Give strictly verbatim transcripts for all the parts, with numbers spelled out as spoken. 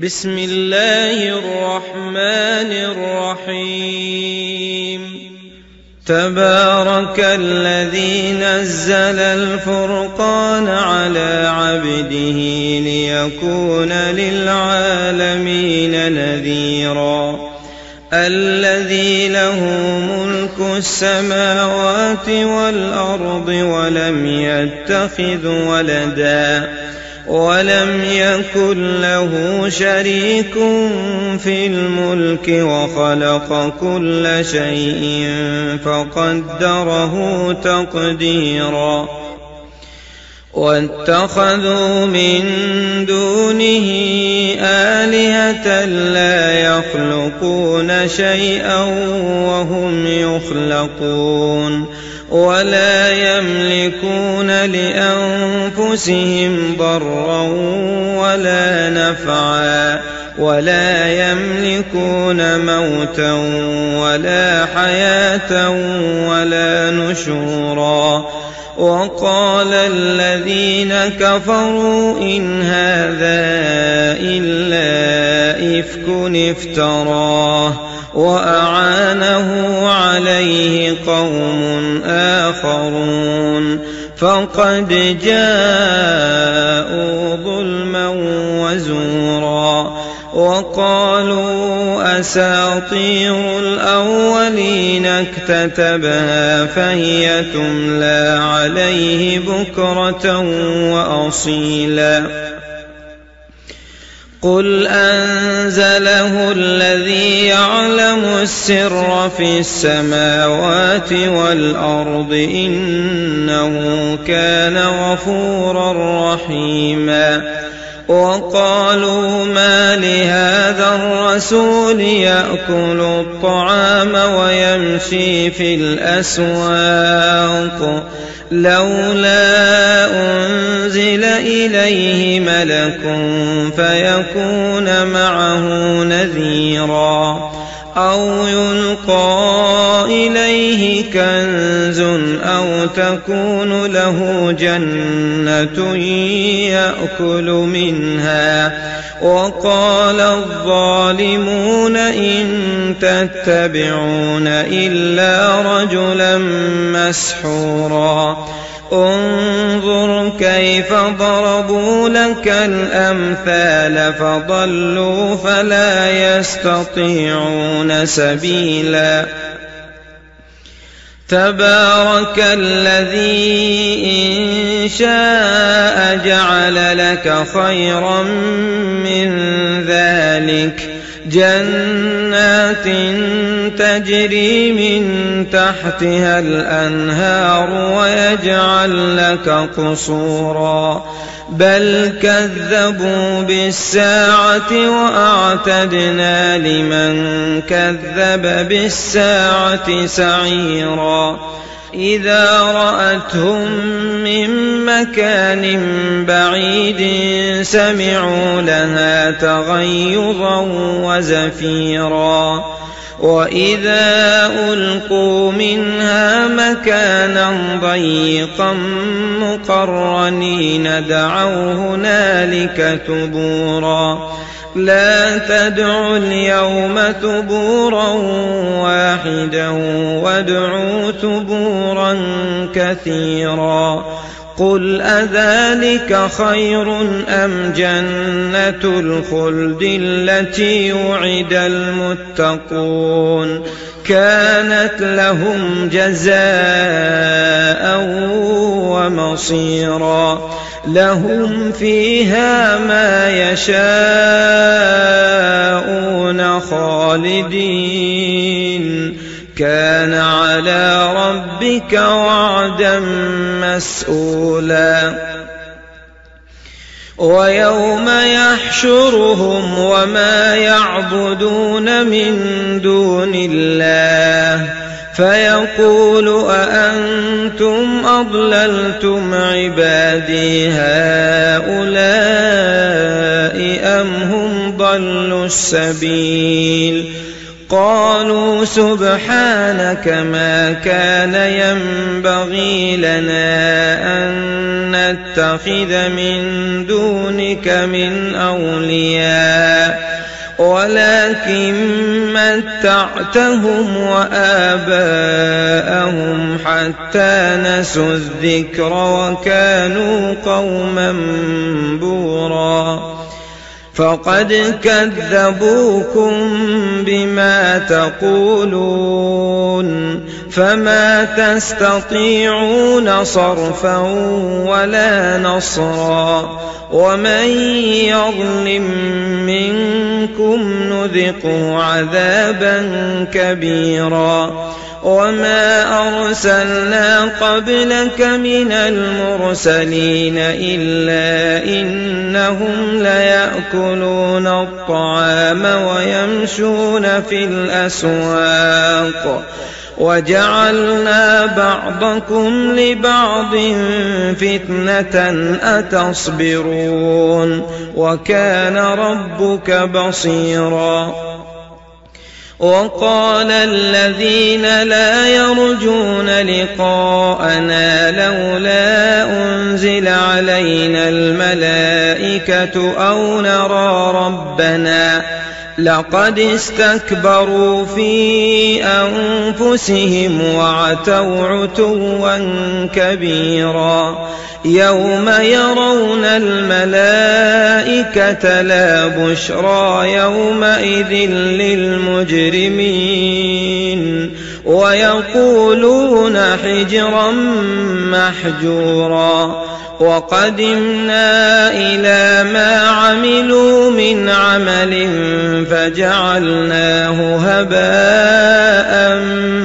بسم الله الرحمن الرحيم تبارك الذي نزل الفرقان على عبده ليكون للعالمين نذيرا الذي له ملك السماوات والأرض ولم يتخذ ولدا ولم يكن له شريك في الملك وخلق كل شيء فقدره تقديرا واتخذوا من دونه آلهة لا يخلقون شيئا وهم يخلقون ولا يملكون لأنفسهم ضرا ولا نفعا ولا يملكون موتا ولا حياة ولا نشورا وقال الذين كفروا إن هذا إلا إفك افتراه وأعانه عليه قوم آخرون فقد جاءوا ظلما وزورا وقالوا أساطير الأولين اكتتبها فهي تملى عليه بكرة وأصيلا قل أنزله الذي يعلم السر في السماوات والأرض إنه كان غفورا رحيما وقالوا ما لهذا الرسول يأكل الطعام ويمشي في الأسواق لولا أنزل إليه ملك فيكون معه نذيرا أو يلقى إليه كنز أو تكون له جنة يأكل منها وقال الظالمون إن تتبعون إلا رجلا مسحورا انظر كيف ضربوا لك الأمثال فضلوا فلا يستطيعون سبيلا تبارك الذي إن شاء جعل لك خيرا من ذلك جنات تجري من تحتها الأنهار ويجعل لك قصورا بل كذبوا بالساعة وأعتدنا لمن كذب بالساعة سعيرا إذا رأتهم من مكان بعيد سمعوا لها تغيظا وزفيرا وإذا ألقوا منها مكانا ضيقا مقرنين دعوا هنالك ثبورا لا تدعوا اليوم ثبورا واحدا وادعوا ثبورا كثيرا قل أذلك خير أم جنة الخلد التي وعد المتقون كانت لهم جزاء ومصيرا لهم فيها ما يشاءون خالدين كان على ربك وعدا مسئولا ويوم يحشرهم وما يعبدون من دون الله فيقول أأنتم أضللتم عبادي هؤلاء أم هم ضلوا السبيل قالوا سبحانك ما كان ينبغي لنا أن نتخذ من دونك من أولياء ولكن متعتهم وآباءهم حتى نسوا الذكر وكانوا قوما بورا فقد كذبوكم بما تقولون فما تستطيعون صرفا ولا نصرا ومن يظلم منكم نذقه عذابا كبيرا وما أرسلنا قبلك من المرسلين إلا إنهم ليأكلون الطعام ويمشون في الأسواق وجعلنا بعضكم لبعض فتنة أتصبرون وكان ربك بصيرا وقال الذين لا يرجون لقاءنا لولا أنزل علينا الملائكة أو نرى ربنا لقد استكبروا في أنفسهم وعتوا عتوا كبيرا يوم يرون الملائكة لا بشرى يومئذ للمجرمين ويقولون حجرا محجورا وقدمنا إلى ما عملوا من عمل فجعلناه هباء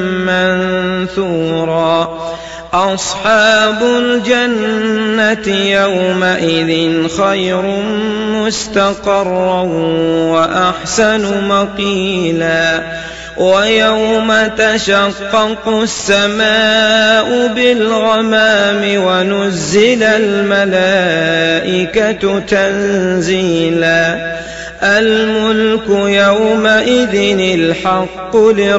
منثورا أصحاب الجنة يومئذ خير مستقرا وأحسن مقيلا ويوم تشقق السماء بالغمام ونزل الملائكة تنزيلا الملك يومئذ الحق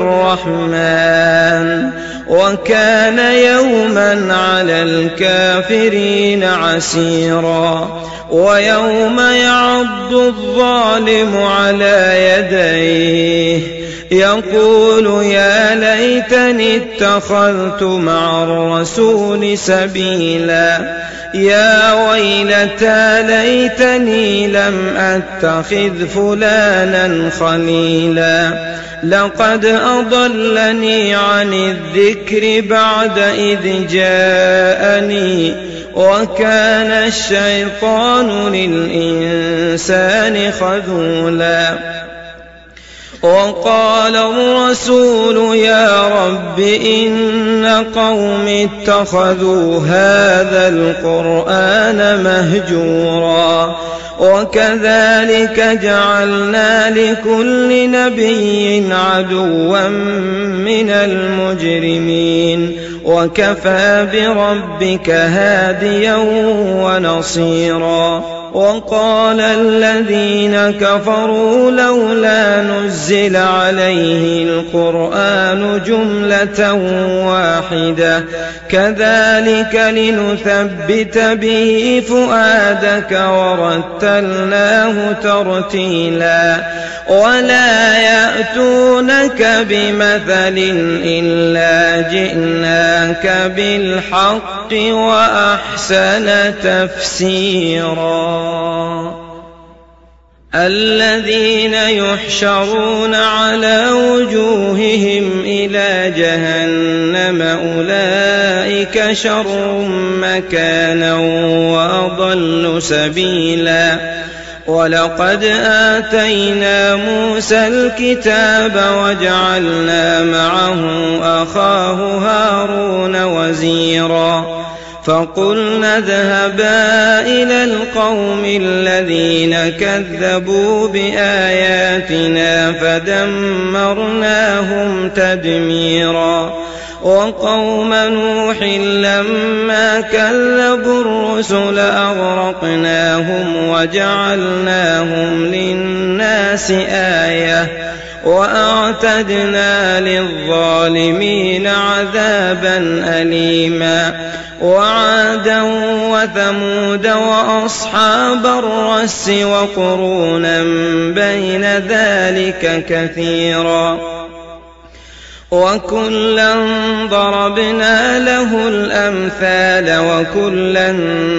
للرحمن وكان يوما على الكافرين عسيرا ويوم يعض الظالم على يديه يقول يا ليتني اتخذت مع الرسول سبيلا يا ويلتى ليتني لم أتخذ فلانا خليلا لقد أضلني عن الذكر بعد إذ جاءني وكان الشيطان للإنسان خذولا وقال الرسول يا رب إن قوم اتخذوا هذا القرآن مهجورا وكذلك جعلنا لكل نبي عدوا من المجرمين وكفى بربك هاديا ونصيرا وقال الذين كفروا لولا نزل عليه القرآن جملة واحدة كذلك لنثبت به فؤادك ورتلناه ترتيلا ولا يأتونك بمثل إلا جئناك بالحق وأحسن تفسيرا الذين يحشرون على وجوههم إلى جهنم أولئك شر مكانا وأضل سبيلا ولقد آتينا موسى الكتاب وجعلنا معه أخاه هارون وزيرا فقلنا اذهبا إلى القوم الذين كذبوا بآياتنا فدمرناهم تدميرا وقوم نوح لما كذبوا الرسل أغرقناهم وجعلناهم للناس آية وأعتدنا للظالمين عذابا أليما وعادا وثمود وأصحاب الرس وقرونا بين ذلك كثيرا وكلا ضربنا له الأمثال وكلا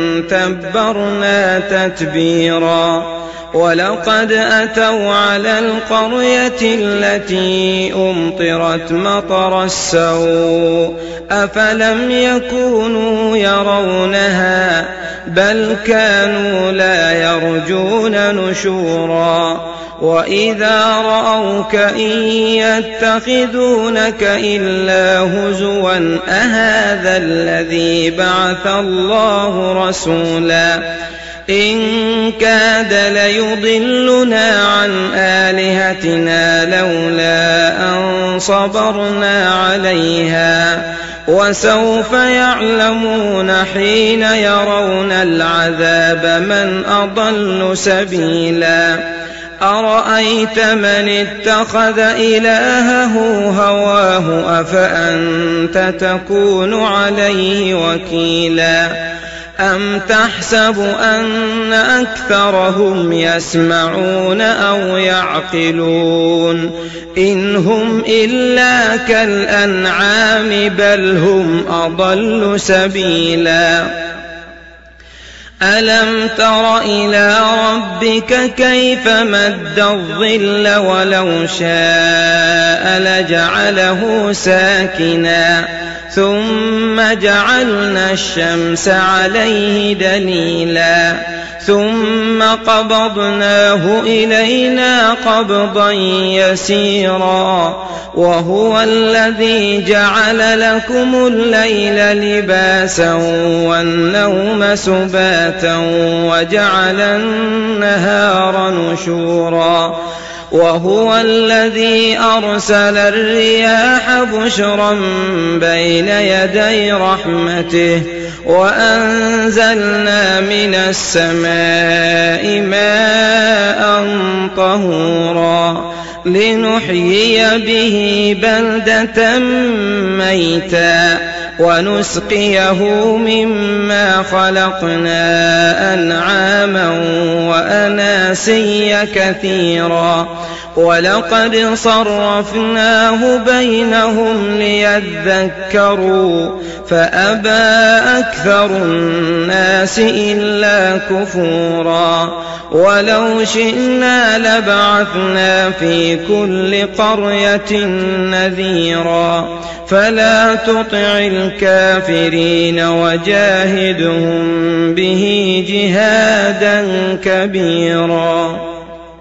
تبرنا تتبيرا ولقد أتوا على القرية التي أمطرت مطر السوء أفلم يكونوا يرونها بل كانوا لا يرجون نشورا وإذا رأوك إن يتخذونك إلا هزوا أهذا الذي بعث الله رسولا إن كاد ليضلنا عن آلهتنا لولا أن صبرنا عليها وسوف يعلمون حين يرون العذاب من أضل سبيلا أرأيت من اتخذ إلهه هواه أفأنت تكون عليه وكيلا أم تحسب أن أكثرهم يسمعون أو يعقلون إن هم إلا كالأنعام بل هم أضل سبيلا ألم تر إلى ربك كيف مد الظل ولو شاء لجعله ساكنا ثم جعلنا الشمس عليه دليلا ثم قبضناه إلينا قبضا يسيرا وهو الذي جعل لكم الليل لباسا والنوم سباتا وجعل النهار نشورا وهو الذي أرسل الرياح بشرا بين يدي رحمته وأنزلنا من السماء ماء طهورا لنحيي به بلدة ميتا ونسقيه مما خلقنا أنعاما وأناسيا كثيرا ولقد صرفناه بينهم ليذكروا فأبى أكثر الناس إلا كفورا ولو شئنا لبعثنا في كل قرية نذيرا فلا تطع الكافرين وجاهدهم به جهادا كبيرا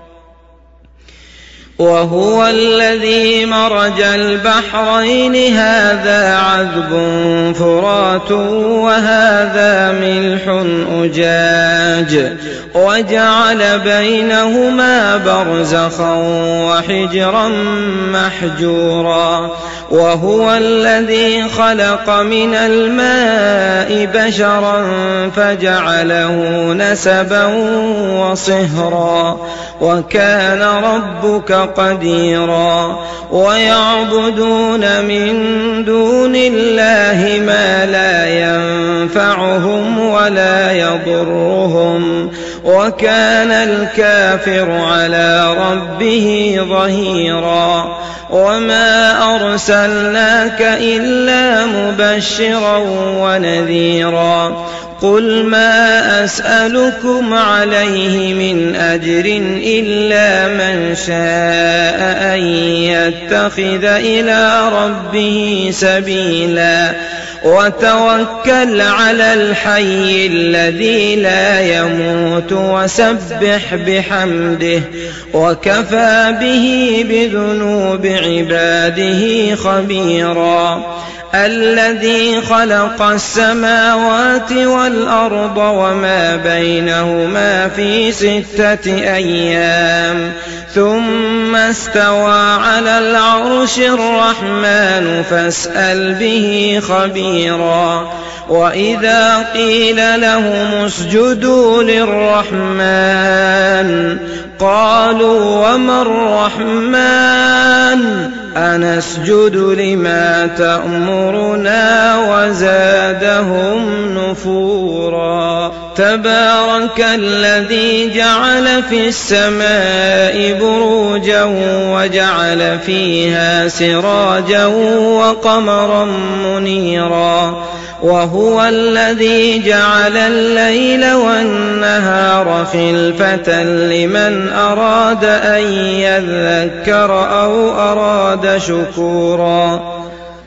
وهو الذي مرج البحرين هذا عذب فرات وهذا ملح أجاج وجعل بينهما برزخا وحجرا محجورا وهو الذي خلق من الماء بشرا فجعله نسبا وصهرا وكان ربك قديرا ويعبدون من دون الله ما لا ينفعهم ولا يضرهم وكان الكافر على ربه ظهيرا وما أرسلناك إلا مبشرا ونذيرا قل ما أسألكم عليه من أجر إلا من شاء أن يتخذ إلى ربه سبيلا وتوكل على الحي الذي لا يموت وسبح بحمده وكفى به بذنوب عباده خبيرا الذي خلق السماوات والأرض وما بينهما في ستة أيام ثم استوى على العرش الرحمن فاسأل به خبيرا وإذا قيل لهم اسجدوا للرحمن قالوا وما الرحمن أنسجد لما تأمرنا وزادهم نفورا تبارك الذي جعل في السماء بروجا وجعل فيها سراجا وقمرا منيرا وهو الذي جعل الليل والنهار خلفة لمن أراد أن يذكر أو أراد شكورا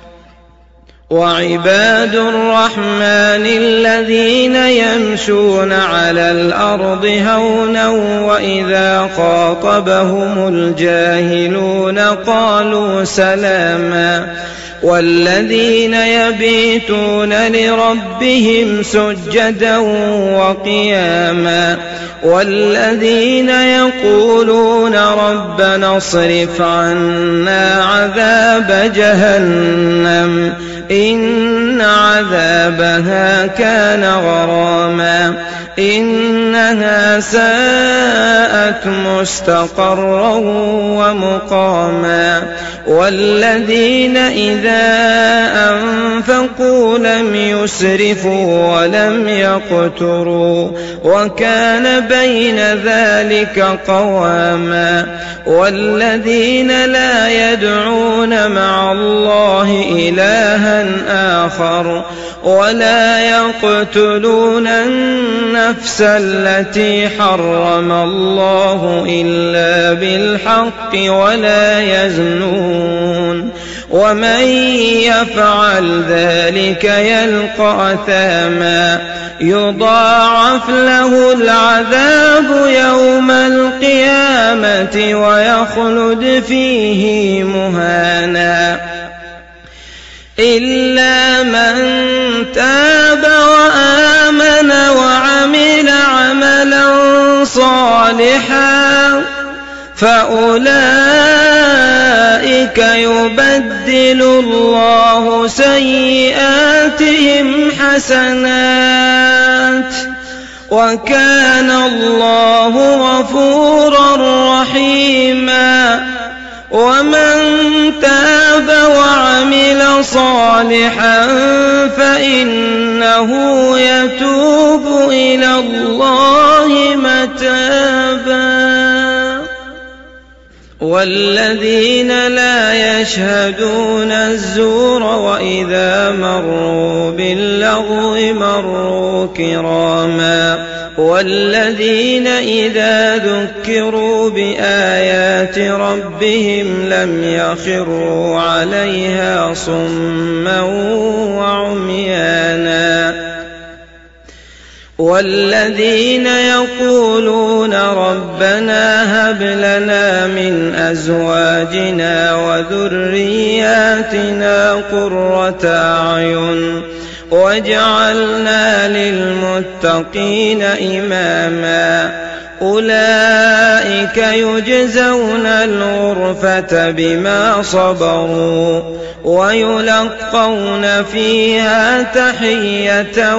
وعباد الرحمن الذين يمشون على الأرض هونا وإذا خاطبهم الجاهلون قالوا سلاما والذين يبيتون لربهم سجدا وقياما والذين يقولون ربنا اصرف عنا عذاب جهنم إن عذابها كان غراما إنها ساءت مستقرا ومقاما والذين إذا أنفقوا لم يسرفوا ولم يقتروا وكان بين ذلك قواما والذين لا يدعون مع الله إلها آخر ولا يقتلون النفس التي حرم الله إلا بالحق ولا يزنون ومن يفعل ذلك يلقى أثاما يضاعف له العذاب يوم القيامة ويخلد فيه مهانا إلا من تاب وآمن وعمل عملا صالحا فأولئك يبدل الله سيئاتهم حسنات وكان الله غفورا رحيما ومن تاب وعمل صالحا فإنه يتوب إلى الله متابا والذين لا يشهدون الزور وإذا مروا باللغو مروا كراما والذين إذا ذكروا بآيات ربهم لم يخروا عليها صما وعميانا والذين يقولون ربنا هب لنا من أزواجنا وذرياتنا قرة أعين واجعلنا للمتقين إماما أولئك يجزون الغرفة بما صبروا ويلقون فيها تحية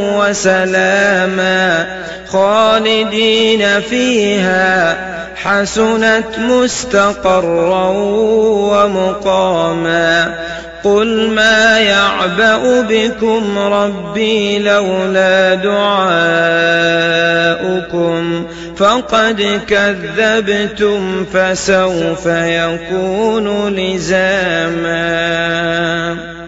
وسلاما خالدين فيها حسنت مستقرا ومقاما قل ما يعبأ بكم ربي لولا دعاؤكم فقد كذبتم فسوف يكون لزاما.